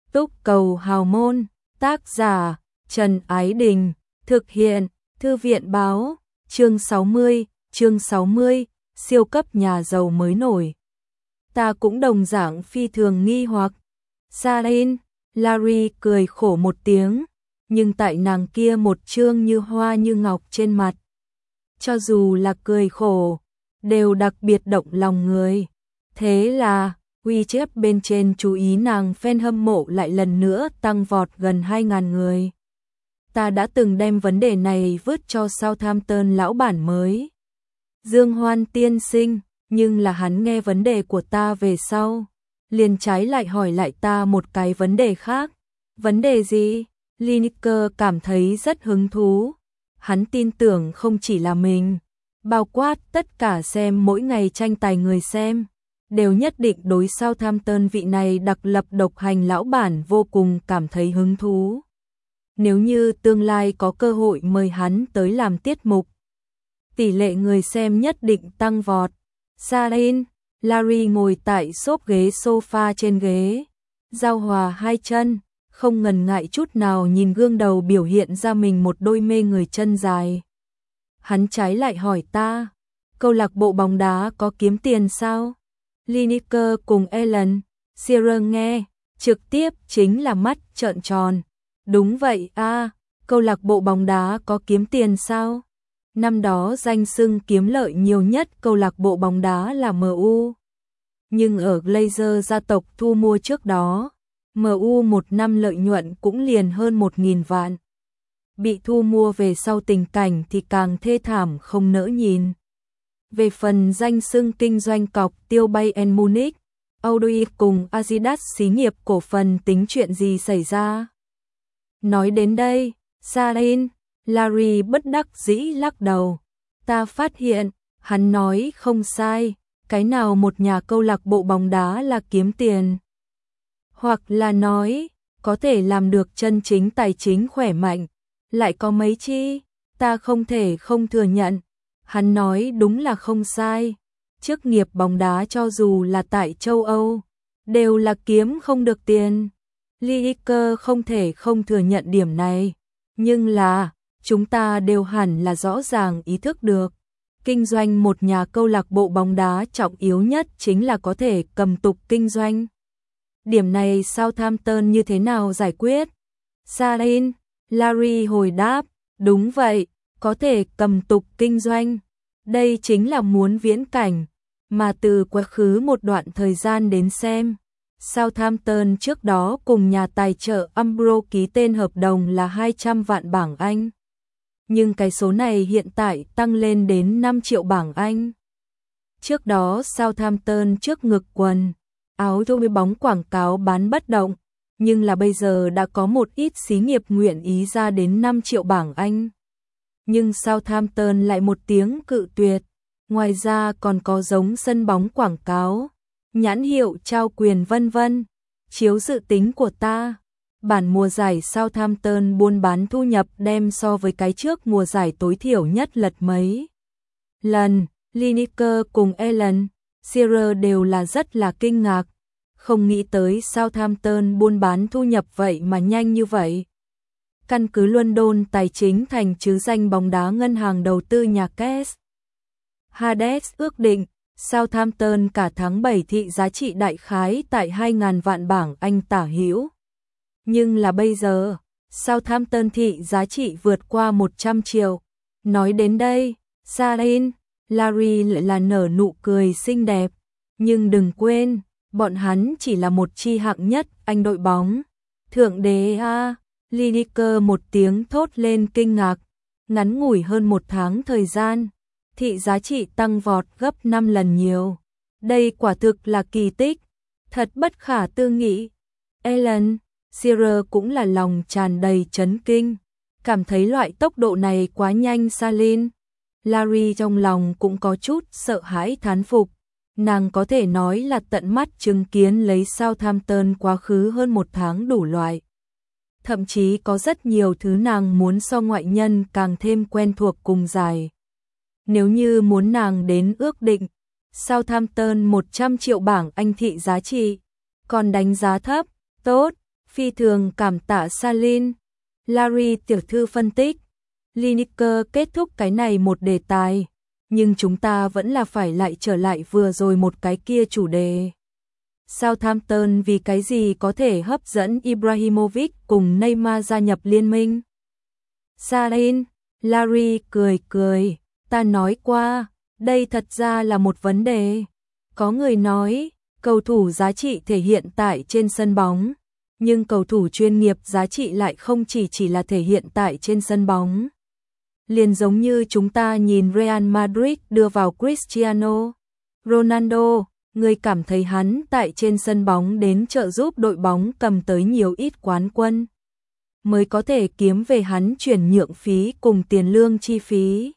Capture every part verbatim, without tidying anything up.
Túc cầu hào môn, tác giả Trần Ái Đình, thực hiện Thư viện báo, chương sáu mươi, chương sáu mươi, siêu cấp nhà giàu mới nổi. Ta cũng đồng dạng phi thường nghi hoặc. Sarin, Larry cười khổ một tiếng, nhưng tại nàng kia một trương như hoa như ngọc trên mặt. Cho dù là cười khổ, đều đặc biệt động lòng người. Thế là, WeChat bên trên chú ý nàng fan hâm mộ lại lần nữa tăng vọt gần hai nghìn người. Ta đã từng đem vấn đề này vứt cho Southampton lão bản mới, Dương Hoan tiên sinh, nhưng là hắn nghe vấn đề của ta về sau, liền trái lại hỏi lại ta một cái vấn đề khác. Vấn đề gì? Lineker cảm thấy rất hứng thú. Hắn tin tưởng không chỉ là mình, bao quát tất cả xem mỗi ngày tranh tài người xem, đều nhất định đối Southampton vị này đặc lập độc hành lão bản vô cùng cảm thấy hứng thú. Nếu như tương lai có cơ hội mời hắn tới làm tiết mục, tỷ lệ người xem nhất định tăng vọt. Sarin, Larry ngồi tại xốp ghế sofa trên ghế, giao hòa hai chân, không ngần ngại chút nào nhìn gương đầu biểu hiện ra mình một đôi mê người chân dài. Hắn trái lại hỏi ta, câu lạc bộ bóng đá có kiếm tiền sao? Lineker cùng Alan Shearer nghe, trực tiếp chính là mắt trợn tròn. Đúng vậy a, à, câu lạc bộ bóng đá có kiếm tiền sao? Năm đó danh xưng kiếm lợi nhiều nhất câu lạc bộ bóng đá là em u. Nhưng ở Glazer gia tộc thu mua trước đó, em u một năm lợi nhuận cũng liền hơn một nghìn vạn. Bị thu mua về sau tình cảnh thì càng thê thảm không nỡ nhìn. Về phần danh xưng kinh doanh cọc tiêu Bayern Munich, Audi cùng Adidas xí nghiệp cổ phần tính chuyện gì xảy ra? Nói đến đây, Sarin, Larry bất đắc dĩ lắc đầu. Ta phát hiện, hắn nói không sai, cái nào một nhà câu lạc bộ bóng đá là kiếm tiền. Hoặc là nói, có thể làm được chân chính tài chính khỏe mạnh, lại có mấy chi, ta không thể không thừa nhận. Hắn nói đúng là không sai, chức nghiệp bóng đá cho dù là tại châu Âu, đều là kiếm không được tiền. Lineker không thể không thừa nhận điểm này, nhưng là, chúng ta đều hẳn là rõ ràng ý thức được. Kinh doanh một nhà câu lạc bộ bóng đá trọng yếu nhất chính là có thể cầm tục kinh doanh. Điểm này Southampton như thế nào giải quyết? Sarin, Larry hồi đáp, đúng vậy, có thể cầm tục kinh doanh. Đây chính là muốn viễn cảnh, mà từ quá khứ một đoạn thời gian đến xem. Southampton trước đó cùng nhà tài trợ Umbro ký tên hợp đồng là hai trăm vạn bảng Anh. Nhưng cái số này hiện tại tăng lên đến năm triệu bảng Anh. Trước đó Southampton trước ngực quần, áo cho bóng quảng cáo bán bất động, nhưng là bây giờ đã có một ít xí nghiệp nguyện ý ra đến năm triệu bảng Anh. Nhưng Southampton lại một tiếng cự tuyệt. Ngoài ra còn có giống sân bóng quảng cáo, nhãn hiệu trao quyền vân vân. Chiếu dự tính của ta, bản mùa giải Southampton buôn bán thu nhập đem so với cái trước mùa giải tối thiểu nhất lật mấy lần. Lineker cùng Alan Shearer đều là rất là kinh ngạc, không nghĩ tới Southampton buôn bán thu nhập vậy mà nhanh như vậy. Căn cứ London tài chính thành chứ danh bóng đá ngân hàng đầu tư nhà Cash Hades ước định, Southampton cả tháng bảy thị giá trị đại khái tại hai nghìn vạn bảng Anh tả hữu. Nhưng là bây giờ, Southampton thị giá trị vượt qua một trăm triệu. Nói đến đây, Sarin, Larry lại là nở nụ cười xinh đẹp. Nhưng đừng quên, bọn hắn chỉ là một chi hạng nhất Anh đội bóng. Thượng đế a, Lineker một tiếng thốt lên kinh ngạc. Ngắn ngủi hơn một tháng thời gian, thị giá trị tăng vọt gấp năm lần nhiều. Đây quả thực là kỳ tích, thật bất khả tư nghị. Alan Shearer cũng là lòng tràn đầy chấn kinh, cảm thấy loại tốc độ này quá nhanh. Sarin, Larry trong lòng cũng có chút sợ hãi thán phục. Nàng có thể nói là tận mắt chứng kiến lấy Southampton quá khứ hơn một tháng đủ loại. Thậm chí có rất nhiều thứ nàng muốn so ngoại nhân càng thêm quen thuộc cùng giải. Nếu như muốn nàng đến ước định, Southampton một trăm triệu bảng Anh thị giá trị, còn đánh giá thấp, tốt, Phi thường cảm tạ Salin. Larry tiểu thư phân tích. Lineker kết thúc cái này một đề tài, nhưng chúng ta vẫn là phải lại trở lại vừa rồi một cái kia chủ đề. Southampton vì cái gì có thể hấp dẫn Ibrahimovic cùng Neymar gia nhập liên minh? Salin, Larry cười cười, ta nói qua, đây thật ra là một vấn đề. Có người nói, cầu thủ giá trị thể hiện tại trên sân bóng, nhưng cầu thủ chuyên nghiệp giá trị lại không chỉ chỉ là thể hiện tại trên sân bóng. Liền giống như chúng ta nhìn Real Madrid đưa vào Cristiano Ronaldo, người cảm thấy hắn tại trên sân bóng đến trợ giúp đội bóng cầm tới nhiều ít quán quân, mới có thể kiếm về hắn chuyển nhượng phí cùng tiền lương chi phí.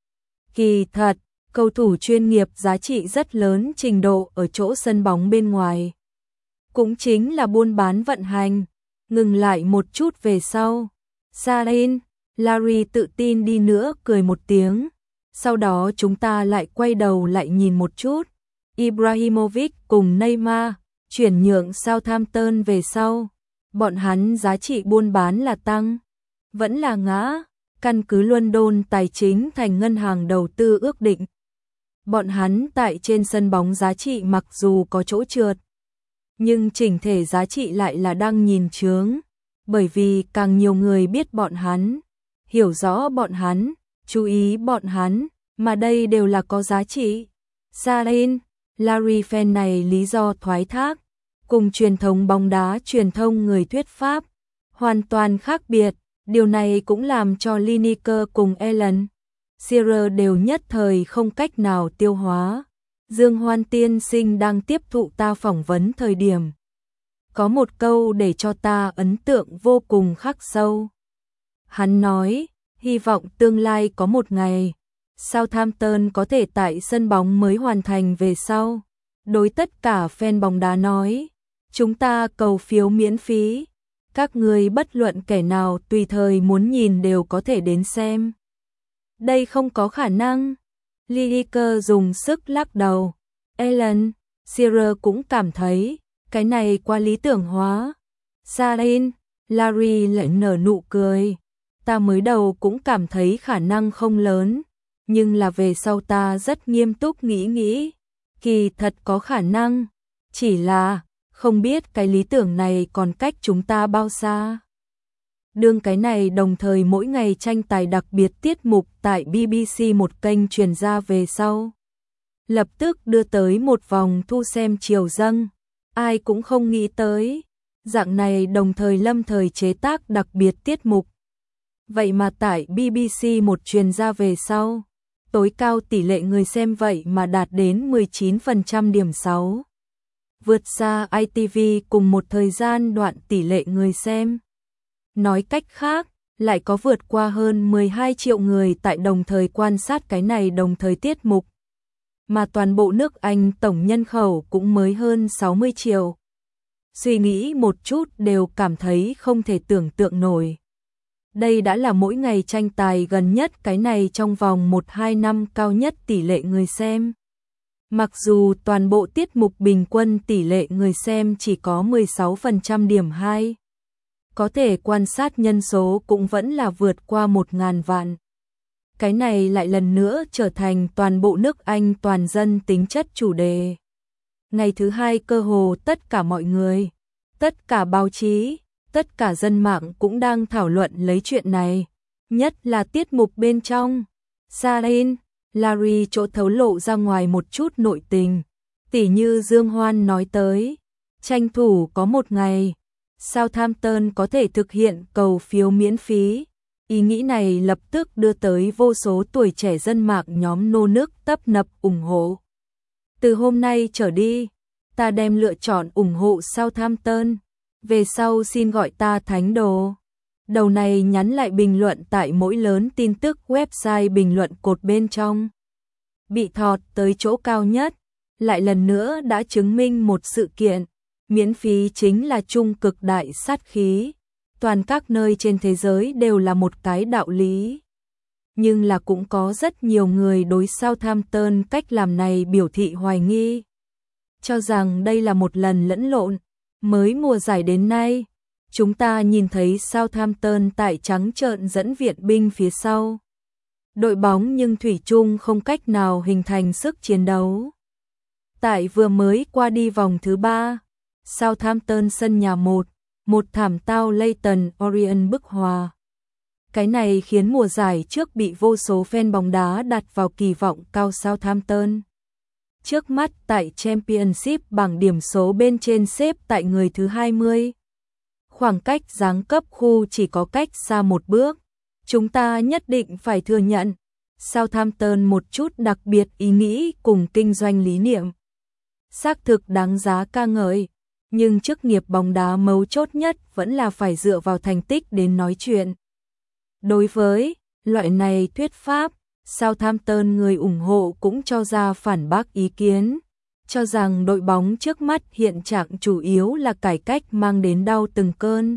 Kỳ thật, cầu thủ chuyên nghiệp giá trị rất lớn trình độ ở chỗ sân bóng bên ngoài. Cũng chính là buôn bán vận hành. Ngừng lại một chút về sau. Salin, Larry tự tin đi nữa cười một tiếng. Sau đó chúng ta lại quay đầu lại nhìn một chút. Ibrahimovic cùng Neymar chuyển nhượng Southampton về sau. Bọn hắn giá trị buôn bán là tăng, vẫn là ngã, căn cứ London tài chính thành ngân hàng đầu tư ước định. Bọn hắn tại trên sân bóng giá trị mặc dù có chỗ trượt, nhưng chỉnh thể giá trị lại là đang nhìn chướng, bởi vì càng nhiều người biết bọn hắn, hiểu rõ bọn hắn, chú ý bọn hắn, mà đây đều là có giá trị. Salin, Larry fan này lý do thoái thác, cùng truyền thống bóng đá truyền thông người thuyết pháp, hoàn toàn khác biệt, điều này cũng làm cho Lineker cùng Alan Shearer đều nhất thời không cách nào tiêu hóa. Dương Hoan tiên sinh đang tiếp thụ ta phỏng vấn thời điểm. Có một câu để cho ta ấn tượng vô cùng khắc sâu. Hắn nói, hy vọng tương lai có một ngày, Southampton có thể tại sân bóng mới hoàn thành về sau. Đối tất cả fan bóng đá nói, chúng ta cầu phiếu miễn phí. Các người bất luận kẻ nào tùy thời muốn nhìn đều có thể đến xem. Đây không có khả năng. Lineker dùng sức lắc đầu. Alan Shearer cũng cảm thấy cái này quá lý tưởng hóa. Salin, Larry lại nở nụ cười. Ta mới đầu cũng cảm thấy khả năng không lớn, nhưng là về sau ta rất nghiêm túc nghĩ nghĩ, kỳ thật có khả năng, chỉ là không biết cái lý tưởng này còn cách chúng ta bao xa. Đương cái này đồng thời mỗi ngày tranh tài đặc biệt tiết mục tại bê bê xê một kênh truyền ra về sau. Lập tức đưa tới một vòng thu xem chiều dâng, ai cũng không nghĩ tới. Dạng này đồng thời lâm thời chế tác đặc biệt tiết mục. Vậy mà tại bê bê xê một truyền ra về sau, tối cao tỷ lệ người xem vậy mà đạt đến mười chín phần trăm điểm sáu. Vượt xa i tê vê cùng một thời gian đoạn tỷ lệ người xem. Nói cách khác, lại có vượt qua hơn mười hai triệu người tại đồng thời quan sát cái này đồng thời tiết mục. Mà toàn bộ nước Anh tổng nhân khẩu cũng mới hơn sáu mươi triệu. Suy nghĩ một chút đều cảm thấy không thể tưởng tượng nổi. Đây đã là mỗi ngày tranh tài gần nhất cái này trong vòng một hai năm cao nhất tỷ lệ người xem. Mặc dù toàn bộ tiết mục bình quân tỷ lệ người xem chỉ có mười sáu phần trăm điểm hai. Có thể quan sát nhân số cũng vẫn là vượt qua một ngàn vạn. Cái này lại lần nữa trở thành toàn bộ nước Anh toàn dân tính chất chủ đề. Ngày thứ hai cơ hồ tất cả mọi người, tất cả báo chí, tất cả dân mạng cũng đang thảo luận lấy chuyện này. Nhất là tiết mục bên trong. Salin, Larry chỗ thấu lộ ra ngoài một chút nội tình. Tỉ như Dương Hoan nói tới, tranh thủ có một ngày Southampton có thể thực hiện cầu phiếu miễn phí. Ý nghĩ này lập tức đưa tới vô số tuổi trẻ dân mạng nhóm nô nức tấp nập ủng hộ. Từ hôm nay trở đi, ta đem lựa chọn ủng hộ Southampton. Về sau xin gọi ta thánh đồ. Đầu này nhắn lại bình luận tại mỗi lớn tin tức website bình luận cột bên trong. Bị thọt tới chỗ cao nhất, lại lần nữa đã chứng minh một sự kiện. Miễn phí chính là trung cực đại sát khí. Toàn các nơi trên thế giới đều là một cái đạo lý. Nhưng là cũng có rất nhiều người đối Southampton cách làm này biểu thị hoài nghi. Cho rằng đây là một lần lẫn lộn. Mới mùa giải đến nay, chúng ta nhìn thấy Southampton tại trắng trợn dẫn viện binh phía sau. Đội bóng nhưng thủy chung không cách nào hình thành sức chiến đấu. Tại vừa mới qua đi vòng thứ ba, Southampton sân nhà một, một thảm tao Leyton Orient bức hòa. Cái này khiến mùa giải trước bị vô số fan bóng đá đặt vào kỳ vọng cao Southampton. Trước mắt tại Championship bảng điểm số bên trên xếp tại người thứ hai mươi. Khoảng cách giáng cấp khu chỉ có cách xa một bước. Chúng ta nhất định phải thừa nhận, Southampton một chút đặc biệt ý nghĩ cùng kinh doanh lý niệm. Xác thực đáng giá ca ngợi, nhưng chức nghiệp bóng đá mấu chốt nhất vẫn là phải dựa vào thành tích đến nói chuyện. Đối với loại này thuyết pháp, Southampton người ủng hộ cũng cho ra phản bác ý kiến, cho rằng đội bóng trước mắt hiện trạng chủ yếu là cải cách mang đến đau từng cơn.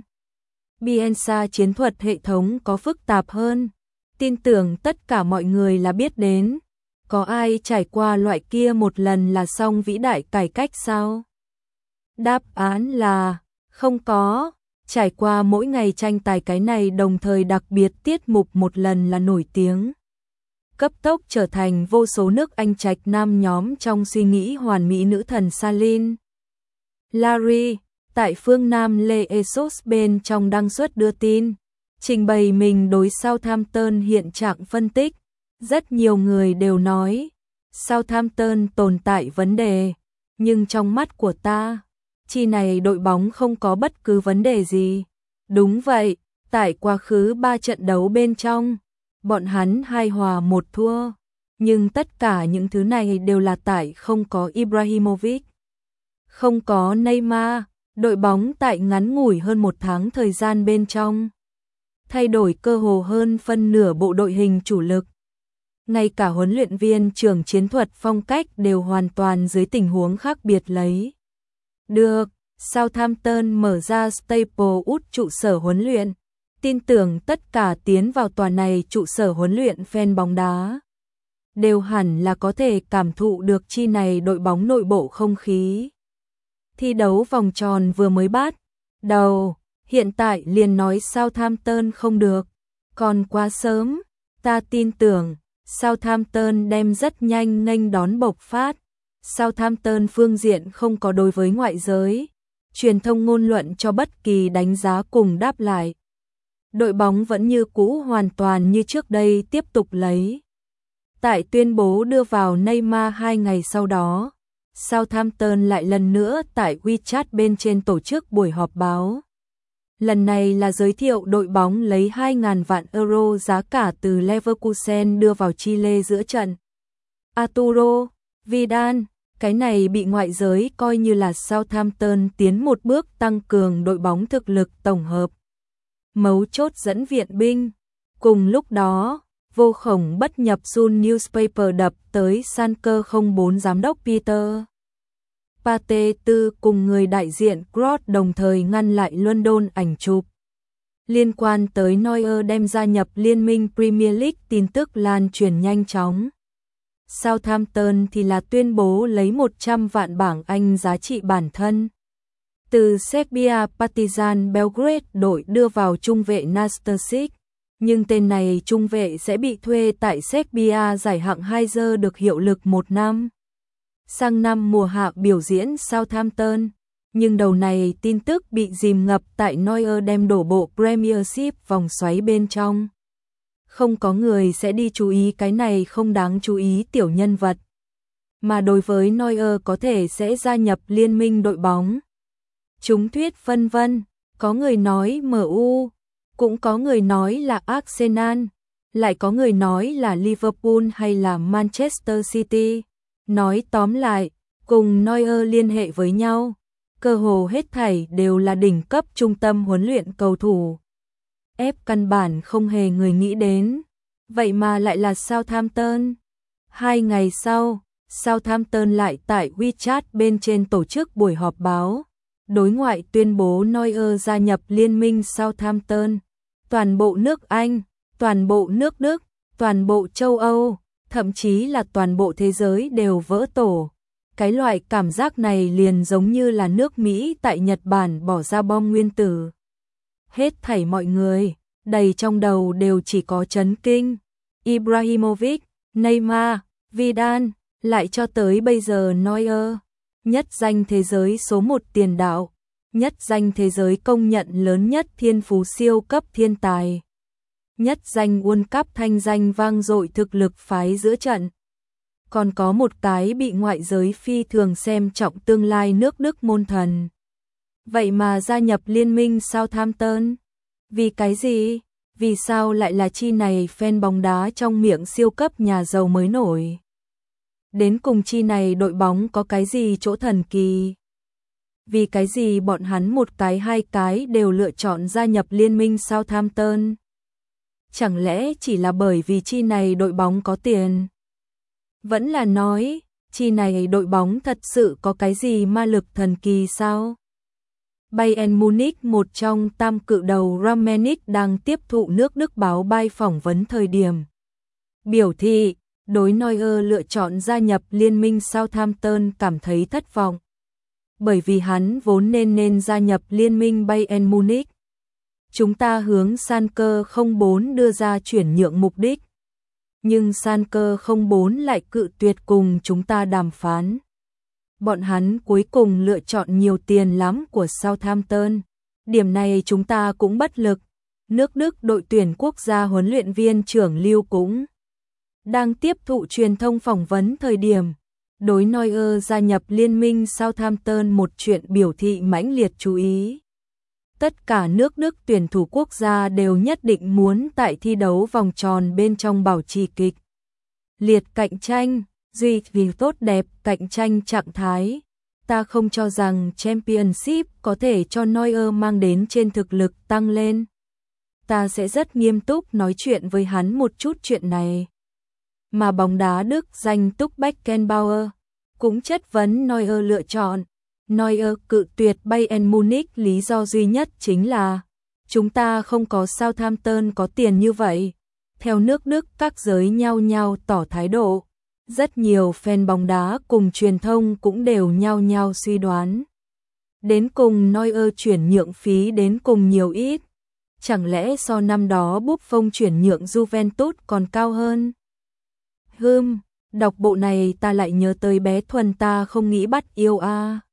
Bielsa chiến thuật hệ thống có phức tạp hơn, tin tưởng tất cả mọi người là biết đến. Có ai trải qua loại kia một lần là xong vĩ đại cải cách sao? Đáp án là không có. Trải qua mỗi ngày tranh tài cái này đồng thời đặc biệt tiết mục một lần là nổi tiếng. Cấp tốc trở thành vô số nước Anh trạch nam nhóm trong suy nghĩ hoàn mỹ nữ thần Salin. Larry, tại phương Nam Lê Esos bên trong đăng xuất đưa tin, trình bày mình đối Southampton hiện trạng phân tích. Rất nhiều người đều nói, Southampton tồn tại vấn đề, nhưng trong mắt của ta, chi này đội bóng không có bất cứ vấn đề gì. Đúng vậy, tại quá khứ ba trận đấu bên trong, bọn hắn hai hòa một thua, nhưng tất cả những thứ này đều là tại không có Ibrahimovic, không có Neymar, đội bóng tại ngắn ngủi hơn một tháng thời gian bên trong, thay đổi cơ hồ hơn phân nửa bộ đội hình chủ lực. Ngay cả huấn luyện viên trưởng chiến thuật phong cách đều hoàn toàn dưới tình huống khác biệt lấy. Được, Southampton mở ra Staplewood trụ sở huấn luyện, tin tưởng tất cả tiến vào tòa này trụ sở huấn luyện fan bóng đá đều hẳn là có thể cảm thụ được chi này đội bóng nội bộ không khí. Thi đấu vòng tròn vừa mới bắt đầu, hiện tại liền nói Southampton không được, còn quá sớm, ta tin tưởng Southampton đem rất nhanh nghênh đón bộc phát. Southampton phương diện không có đối với ngoại giới, truyền thông ngôn luận cho bất kỳ đánh giá cùng đáp lại. Đội bóng vẫn như cũ hoàn toàn như trước đây tiếp tục lấy. Tại tuyên bố đưa vào Neymar hai ngày sau đó, Southampton lại lần nữa tại WeChat bên trên tổ chức buổi họp báo. Lần này là giới thiệu đội bóng lấy hai nghìn vạn euro giá cả từ Leverkusen đưa vào Chile giữa trận. Arturo Vidal, cái này bị ngoại giới coi như là Southampton tiến một bước tăng cường đội bóng thực lực tổng hợp. Mấu chốt dẫn viện binh. Cùng lúc đó, vô khổng bất nhập Sun Newspaper đập tới Sanker không bốn giám đốc Peter Pate Tư cùng người đại diện Gross đồng thời ngăn lại London ảnh chụp. Liên quan tới Neuer đem gia nhập Liên minh Premier League tin tức lan truyền nhanh chóng. Southampton thì là tuyên bố lấy một trăm vạn bảng Anh giá trị bản thân. Từ Serbia Partizan Belgrade đội đưa vào trung vệ Nastasic, nhưng tên này trung vệ sẽ bị thuê tại Serbia giải hạng hai giờ được hiệu lực một năm. Sang năm mùa hạ biểu diễn Southampton, nhưng đầu này tin tức bị dìm ngập tại Neuer đem đổ bộ Premiership vòng xoáy bên trong. Không có người sẽ đi chú ý cái này không đáng chú ý tiểu nhân vật. Mà đối với Neuer có thể sẽ gia nhập liên minh đội bóng. Chúng thuyết phân vân, có người nói em u, cũng có người nói là Arsenal, lại có người nói là Liverpool hay là Manchester City. Nói tóm lại, cùng Neuer liên hệ với nhau, cơ hồ hết thảy đều là đỉnh cấp trung tâm huấn luyện cầu thủ. Ép căn bản không hề người nghĩ đến, vậy mà lại là Southampton. Hai ngày sau, Southampton lại tại WeChat bên trên tổ chức buổi họp báo, đối ngoại tuyên bố Neuer gia nhập liên minh Southampton. Toàn bộ nước Anh, toàn bộ nước Đức, toàn bộ châu Âu, thậm chí là toàn bộ thế giới đều vỡ tổ. Cái loại cảm giác này liền giống như là nước Mỹ tại Nhật Bản bỏ ra bom nguyên tử. Hết thảy mọi người, đầy trong đầu đều chỉ có chấn kinh. Ibrahimovic, Neymar, Vidal, lại cho tới bây giờ Neuer, nhất danh thế giới số một tiền đạo, nhất danh thế giới công nhận lớn nhất thiên phú siêu cấp thiên tài, nhất danh World Cup thanh danh vang dội thực lực phái giữa trận. Còn có một cái bị ngoại giới phi thường xem trọng tương lai nước Đức môn thần. Vậy mà gia nhập liên minh Southampton. Vì cái gì? Vì sao lại là chi này fan bóng đá trong miệng siêu cấp nhà giàu mới nổi? Đến cùng chi này đội bóng có cái gì chỗ thần kỳ? Vì cái gì bọn hắn một cái hai cái đều lựa chọn gia nhập liên minh Southampton? Chẳng lẽ chỉ là bởi vì chi này đội bóng có tiền? Vẫn là nói, chi này đội bóng thật sự có cái gì ma lực thần kỳ sao? Bayern Munich, một trong tam cự đầu Rangnick đang tiếp thụ nước Đức báo Bay phỏng vấn thời điểm biểu thị đối Neuer lựa chọn gia nhập liên minh Southampton cảm thấy thất vọng. Bởi vì hắn vốn nên nên gia nhập liên minh Bayern Munich. Chúng ta hướng Schalke không bốn đưa ra chuyển nhượng mục đích. Nhưng Schalke không bốn lại cự tuyệt cùng chúng ta đàm phán. Bọn hắn cuối cùng lựa chọn nhiều tiền lắm của Southampton. Điểm này chúng ta cũng bất lực. Nước Đức đội tuyển quốc gia huấn luyện viên trưởng Lưu cũng đang tiếp thụ truyền thông phỏng vấn thời điểm đối Neuer gia nhập liên minh Southampton một chuyện biểu thị mãnh liệt chú ý. Tất cả nước Đức tuyển thủ quốc gia đều nhất định muốn tại thi đấu vòng tròn bên trong bảo trì kịch liệt cạnh tranh, duy trì tốt đẹp cạnh tranh trạng thái. Ta không cho rằng Championship có thể cho Neuer mang đến trên thực lực tăng lên. Ta sẽ rất nghiêm túc nói chuyện với hắn một chút chuyện này. Mà bóng đá Đức danh túc Beckenbauer cũng chất vấn Neuer lựa chọn. Neuer cự tuyệt Bayern Munich lý do duy nhất chính là chúng ta không có Southampton có tiền như vậy. Theo nước Đức các giới nhao nhao tỏ thái độ. Rất nhiều fan bóng đá cùng truyền thông cũng đều nhao nhao suy đoán. Đến cùng Neuer chuyển nhượng phí đến cùng nhiều ít. Chẳng lẽ so năm đó Buffon chuyển nhượng Juventus còn cao hơn? Hừm, đọc bộ này ta lại nhớ tới bé Thuần ta không nghĩ bắt yêu a. À.